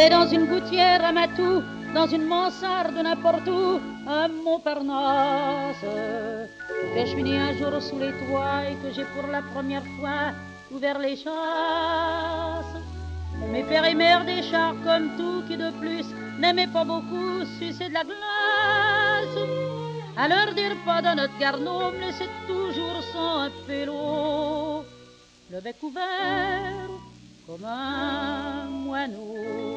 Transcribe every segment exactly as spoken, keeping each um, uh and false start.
dans une gouttière à Matou, dans une mansarde n'importe où, à Montparnasse, que je suis né un jour sous les toits et que j'ai pour la première fois ouvert les chasses. Mes pères et mères des chars comme tout qui de plus n'aimaient pas beaucoup sucer de la glace. À leur dire pas dans notre garde-eau, me laissait toujours sans un pélo, le bec ouvert comme un moineau.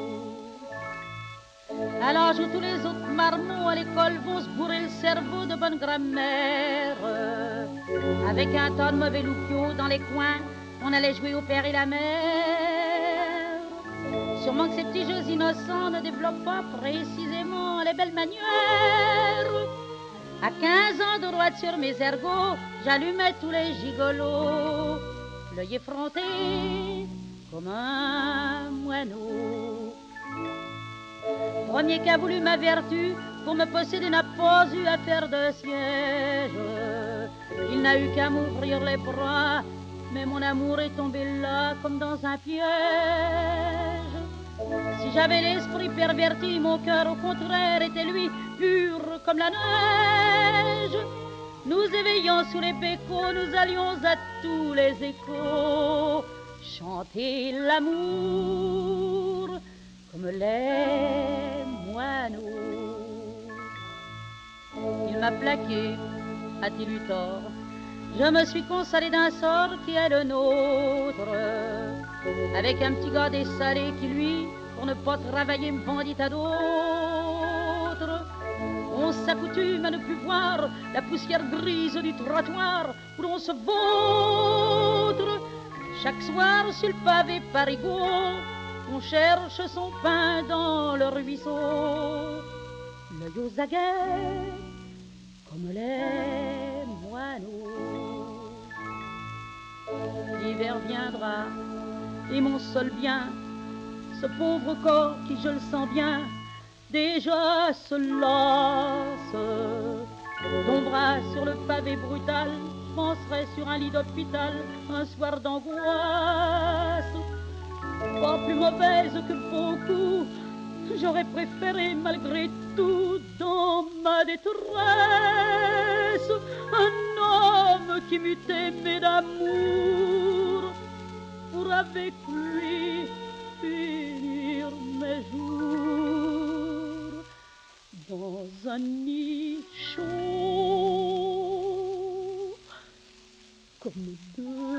À l'âge où tous les autres marmots à l'école vont se bourrer le cerveau de bonne grammaire, avec un tas de mauvais loupiaux dans les coins, on allait jouer au père et la mère. Sûrement que ces petits jeux innocents ne développent pas précisément les belles manières. À quinze ans de droite sur mes ergots, j'allumais tous les gigolos, l'œil effronté comme un moineau. Premier qui a voulu ma vertu, pour me posséder n'a pas eu à faire de siège. Il n'a eu qu'à m'ouvrir les bras, mais mon amour est tombé là comme dans un piège. Si j'avais l'esprit perverti, mon cœur au contraire était lui, pur comme la neige. Nous éveillant sous les bécots, nous allions à tous les échos chanter l'amour comme les moineaux. Il m'a plaqué, a-t-il eu tort? Je me suis consolé d'un sort qui est le nôtre, avec un petit gars dessalé qui, lui, pour ne pas travailler, me vendit à d'autres. On s'accoutume à ne plus voir la poussière grise du trottoir où l'on se vautre. Chaque soir sur le pavé parigot, on cherche son pain dans le ruisseau, l'œil aux aguets comme les moineaux. L'hiver viendra et mon seul bien, ce pauvre corps qui, je le sens bien, déjà se lasse. Ton bras sur le pavé brutal, je penserai sur un lit d'hôpital un soir d'angoisse. Pas plus mauvaise que beaucoup, j'aurais préféré malgré tout dans ma détresse un homme qui m'eût aimé d'amour pour avec lui finir mes jours dans un nid chaud comme deux